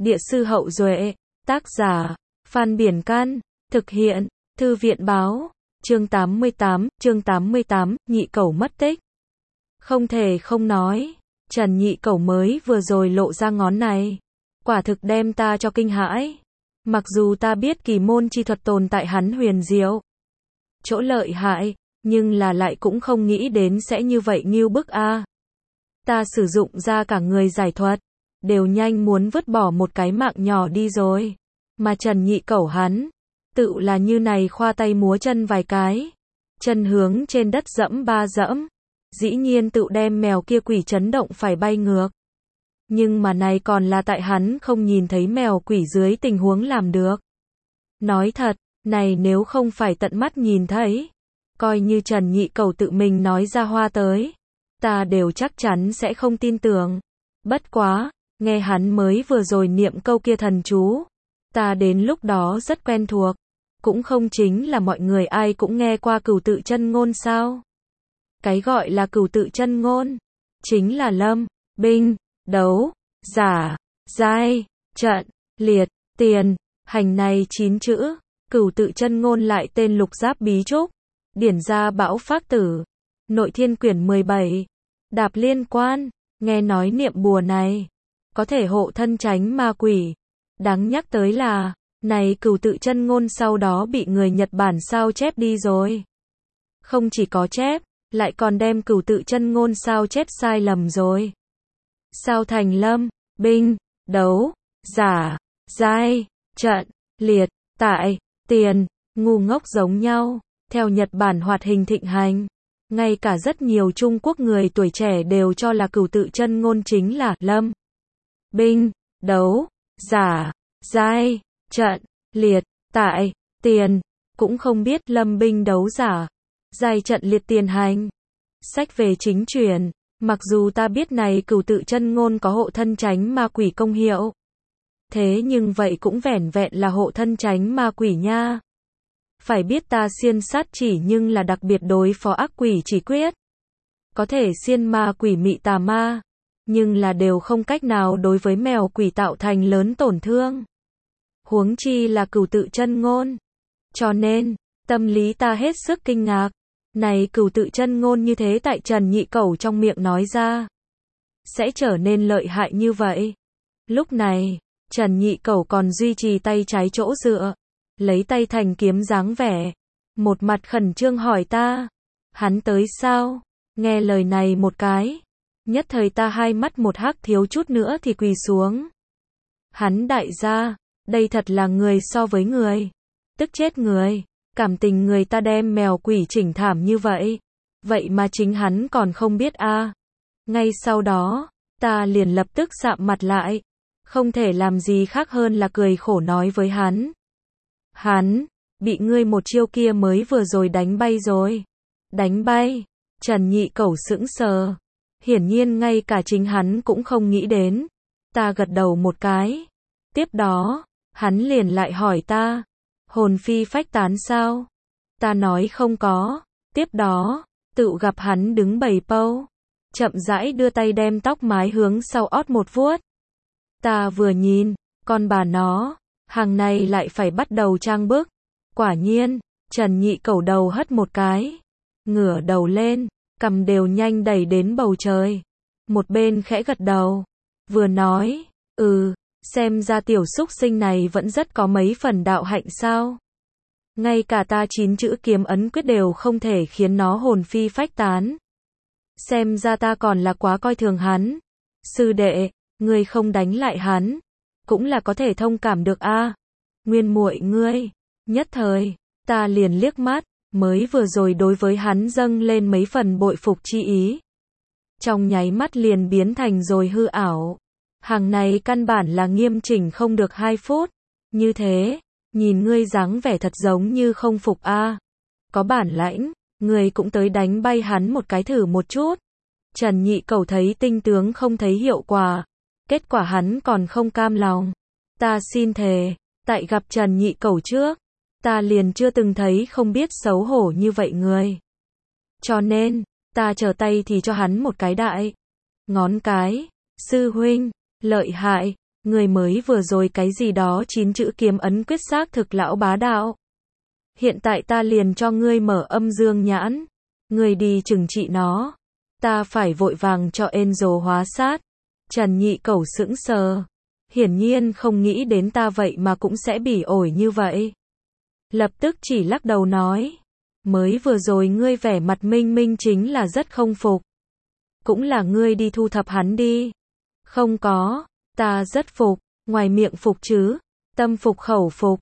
Địa sư Hậu Duệ, tác giả, Phan Biển Can, thực hiện, Thư viện báo, chương 88, Nhị Cẩu mất tích. Không thể không nói, Trần Nhị Cẩu mới vừa rồi lộ ra ngón này, quả thực đem ta cho kinh hãi. Mặc dù ta biết kỳ môn chi thuật tồn tại hắn huyền diệu, chỗ lợi hại, nhưng là lại cũng không nghĩ đến sẽ như vậy ngưu bức a. Ta sử dụng ra cả người giải thuật, đều nhanh muốn vứt bỏ một cái mạng nhỏ đi rồi. Mà Trần Nhị Cẩu hắn, tự là như này khoa tay múa chân vài cái, chân hướng trên đất dẫm ba dẫm, dĩ nhiên tự đem mèo kia quỷ chấn động phải bay ngược. Nhưng mà này còn là tại hắn không nhìn thấy mèo quỷ dưới tình huống làm được. Nói thật, này nếu không phải tận mắt nhìn thấy, coi như Trần Nhị Cẩu tự mình nói ra hoa tới, ta đều chắc chắn sẽ không tin tưởng. Bất quá, nghe hắn mới vừa rồi niệm câu kia thần chú, ta đến lúc đó rất quen thuộc, cũng không chính là mọi người ai cũng nghe qua cửu tự chân ngôn sao? Cái gọi là cửu tự chân ngôn, chính là lâm, binh, đấu, giả, giai, trận, liệt, tiền, hành này 9 chữ, cửu tự chân ngôn lại tên lục giáp bí trúc, điển ra bão phát tử, nội thiên quyển 17, đạp liên quan, nghe nói niệm bùa này, có thể hộ thân tránh ma quỷ. Đáng nhắc tới là, này cửu tự chân ngôn sau đó bị người Nhật Bản sao chép đi rồi. Không chỉ có chép, lại còn đem cửu tự chân ngôn sao chép sai lầm rồi. Sao thành lâm, binh, đấu, giả, giai, trận, liệt, tại, tiền, ngu ngốc giống nhau. Theo Nhật Bản hoạt hình thịnh hành, ngay cả rất nhiều Trung Quốc người tuổi trẻ đều cho là cửu tự chân ngôn chính là lâm, binh, đấu, giả, giai, trận, liệt, tại, tiền, cũng không biết lâm binh đấu giả, giai trận liệt tiền hành. Sách về chính truyền, mặc dù ta biết này cửu tự chân ngôn có hộ thân tránh ma quỷ công hiệu, thế nhưng vậy cũng vẻn vẹn là hộ thân tránh ma quỷ nha. Phải biết ta xiên sát chỉ nhưng là đặc biệt đối phó ác quỷ chỉ quyết, có thể xiên ma quỷ mị tà ma, nhưng là đều không cách nào đối với mèo quỷ tạo thành lớn tổn thương. Huống chi là cửu tự chân ngôn. Cho nên, tâm lý ta hết sức kinh ngạc. Này cửu tự chân ngôn như thế tại Trần Nhị Cẩu trong miệng nói ra, sẽ trở nên lợi hại như vậy. Lúc này, Trần Nhị Cẩu còn duy trì tay trái chỗ dựa, lấy tay thành kiếm dáng vẻ, một mặt khẩn trương hỏi ta, hắn tới sao? Nghe lời này một cái, nhất thời ta hai mắt một hắc thiếu chút nữa thì quỳ xuống. Hắn đại gia, đây thật là người so với người, tức chết người, cảm tình người ta đem mèo quỷ chỉnh thảm như vậy, vậy mà chính hắn còn không biết a. Ngay sau đó, ta liền lập tức sạm mặt lại, không thể làm gì khác hơn là cười khổ nói với hắn. Hắn, bị ngươi một chiêu kia mới vừa rồi đánh bay rồi. Đánh bay? Trần Nhị Cẩu sững sờ. Hiển nhiên ngay cả chính hắn cũng không nghĩ đến. Ta gật đầu một cái. Tiếp đó, hắn liền lại hỏi ta, hồn phi phách tán sao? Ta nói không có. Tiếp đó, tự gặp hắn đứng bầy pâu, chậm rãi đưa tay đem tóc mái hướng sau ót một vuốt. Ta vừa nhìn, con bà nó, hàng này lại phải bắt đầu trang bức. Quả nhiên, Trần Nhị Cẩu đầu hất một cái, ngửa đầu lên, cằm đều nhanh đẩy đến bầu trời. Một bên khẽ gật đầu, vừa nói, xem ra tiểu xúc sinh này vẫn rất có mấy phần đạo hạnh sao. Ngay cả ta 9 chữ kiếm ấn quyết đều không thể khiến nó hồn phi phách tán. Xem ra ta còn là quá coi thường hắn. Sư đệ, ngươi không đánh lại hắn, cũng là có thể thông cảm được a. Nguyên muội ngươi. Nhất thời, ta liền liếc mắt, mới vừa rồi đối với hắn dâng lên mấy phần bội phục chi ý. Trong nháy mắt liền biến thành rồi hư ảo. Hàng này căn bản là nghiêm chỉnh không được 2 phút. Như thế, nhìn ngươi dáng vẻ thật giống như không phục a. Có bản lãnh, ngươi cũng tới đánh bay hắn một cái thử một chút. Trần Nhị Cẩu thấy tinh tướng không thấy hiệu quả, kết quả hắn còn không cam lòng. Ta xin thề, tại gặp Trần Nhị Cẩu trước, ta liền chưa từng thấy không biết xấu hổ như vậy người. Cho nên, ta trở tay thì cho hắn một cái đại ngón cái. Sư huynh, lợi hại, Người mới vừa rồi cái gì đó 9 chữ kiếm ấn quyết xác thực lão bá đạo. Hiện tại ta liền cho ngươi mở âm dương nhãn. Ngươi đi trừng trị nó. Ta phải vội vàng cho Enzo hóa sát. Trần Nhị Cẩu sững sờ. Hiển nhiên không nghĩ đến ta vậy mà cũng sẽ bỉ ổi như vậy. Lập tức chỉ lắc đầu nói. Mới vừa rồi ngươi vẻ mặt minh minh chính là rất không phục. Cũng là ngươi đi thu thập hắn đi. Không có, ta rất phục, ngoài miệng phục chứ, tâm phục khẩu phục,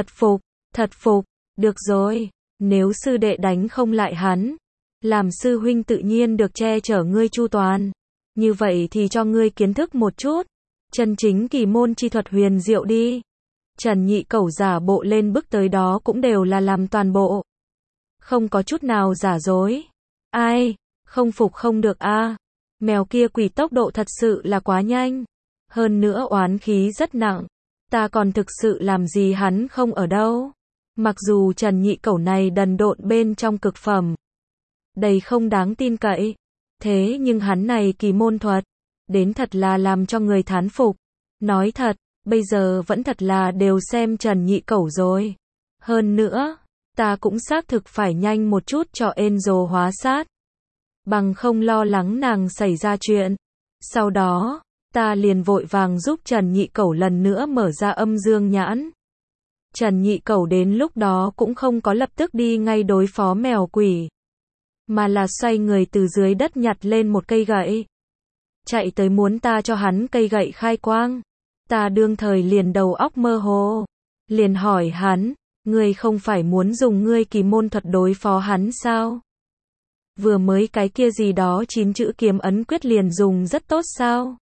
thật phục, được rồi, nếu sư đệ đánh không lại hắn, làm sư huynh tự nhiên được che chở ngươi chu toàn. Như vậy thì cho ngươi kiến thức một chút, chân chính kỳ môn chi thuật huyền diệu đi. Trần Nhị Cẩu giả bộ lên bước tới đó cũng đều là làm toàn bộ. Không có chút nào giả dối. Ai, không phục không được a. Mèo kia quỷ tốc độ thật sự là quá nhanh. Hơn nữa oán khí rất nặng. Ta còn thực sự làm gì hắn không ở đâu. Mặc dù Trần Nhị Cẩu này đần độn bên trong cực phẩm. Đầy không đáng tin cậy. Thế nhưng hắn này kỳ môn thuật. Đến thật là làm cho người thán phục. Nói thật, bây giờ vẫn thật là đều xem Trần Nhị Cẩu rồi. Hơn nữa, ta cũng xác thực phải nhanh một chút cho Enzo hóa sát. Bằng không lo lắng nàng xảy ra chuyện. Sau đó, ta liền vội vàng giúp Trần Nhị Cẩu lần nữa mở ra âm dương nhãn. Trần Nhị Cẩu đến lúc đó cũng không có lập tức đi ngay đối phó mèo quỷ. Mà là xoay người từ dưới đất nhặt lên một cây gậy. Chạy tới muốn ta cho hắn cây gậy khai quang. Ta đương thời liền đầu óc mơ hồ. Liền hỏi hắn, ngươi không phải muốn dùng ngươi kỳ môn thuật đối phó hắn sao? Vừa mới cái kia gì đó 9 chữ kiếm ấn quyết liền dùng rất tốt sao?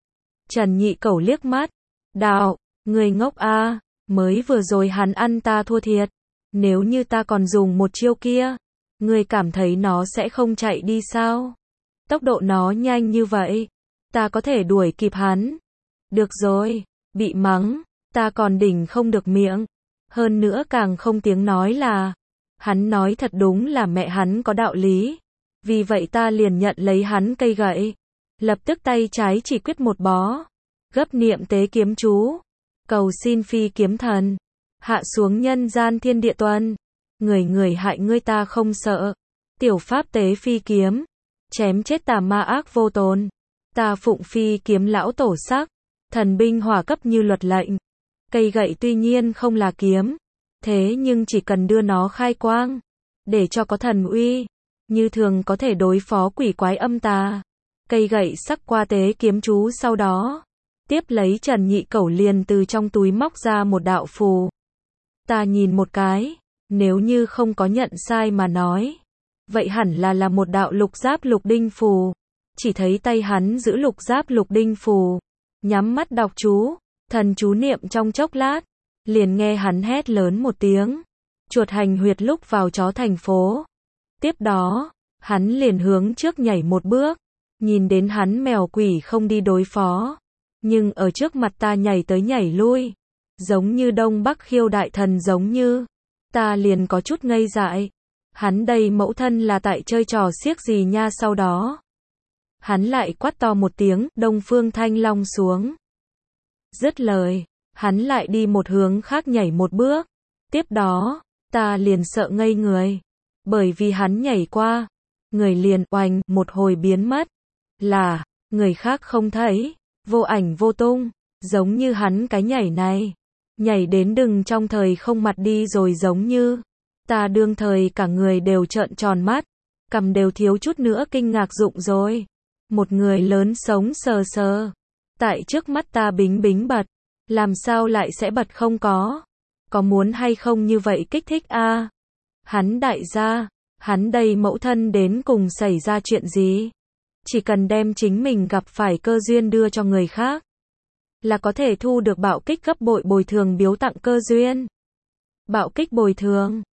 Trần Nhị Cẩu liếc mắt. Đạo, người ngốc a, mới vừa rồi hắn ăn ta thua thiệt. Nếu như ta còn dùng một chiêu kia, ngươi cảm thấy nó sẽ không chạy đi sao? Tốc độ nó nhanh như vậy, ta có thể đuổi kịp hắn. Được rồi, bị mắng, ta còn đỉnh không được miệng. Hơn nữa càng không tiếng nói là, hắn nói thật đúng là mẹ hắn có đạo lý. Vì vậy ta liền nhận lấy hắn cây gậy. Lập tức tay trái chỉ quyết một bó. Gấp niệm tế kiếm chú. Cầu xin phi kiếm thần. Hạ xuống nhân gian thiên địa tuần. Người hại ngươi ta không sợ. Tiểu pháp tế phi kiếm. Chém chết tà ma ác vô tồn. Ta phụng phi kiếm lão tổ sắc. Thần binh hỏa cấp như luật lệnh. Cây gậy tuy nhiên không là kiếm. Thế nhưng chỉ cần đưa nó khai quang. Để cho có thần uy. Như thường có thể đối phó quỷ quái âm tà. Cây gậy sắc qua tế kiếm chú sau đó. Tiếp lấy Trần Nhị Cẩu liền từ trong túi móc ra một đạo phù. Ta nhìn một cái. Nếu như không có nhận sai mà nói. Vậy hẳn là một đạo lục giáp lục đinh phù. Chỉ thấy tay hắn giữ lục giáp lục đinh phù. Nhắm mắt đọc chú. Thần chú niệm trong chốc lát. Liền nghe hắn hét lớn một tiếng. Chuột hành huyệt lúc vào chó thành phố. Tiếp đó, hắn liền hướng trước nhảy một bước. Nhìn đến hắn mèo quỷ không đi đối phó. Nhưng ở trước mặt ta nhảy tới nhảy lui. Giống như Đông Bắc Khiêu đại thần giống như. Ta liền có chút ngây dại. Hắn đây mẫu thân là tại chơi trò xiếc gì nha. Sau đó hắn lại quát to một tiếng, Đông Phương Thanh Long xuống. Dứt lời, hắn lại đi một hướng khác nhảy một bước. Tiếp đó, ta liền sợ ngây người. Bởi vì hắn nhảy qua, người liền oành một hồi biến mất. Là, người khác không thấy, vô ảnh vô tung, giống như hắn cái nhảy này. Nhảy đến đừng trong thời không mặt đi rồi giống như. Ta đương thời cả người đều trợn tròn mắt, cằm đều thiếu chút nữa kinh ngạc rụng rồi. Một người lớn sống sờ sờ. Tại trước mắt ta bính bính bật. Làm sao lại sẽ bật không có? Có muốn hay không như vậy kích thích a? Hắn đại gia, hắn đây mẫu thân đến cùng xảy ra chuyện gì? Chỉ cần đem chính mình gặp phải cơ duyên đưa cho người khác. Là có thể thu được bạo kích gấp bội bồi thường biếu tặng cơ duyên. Bạo kích bồi thường.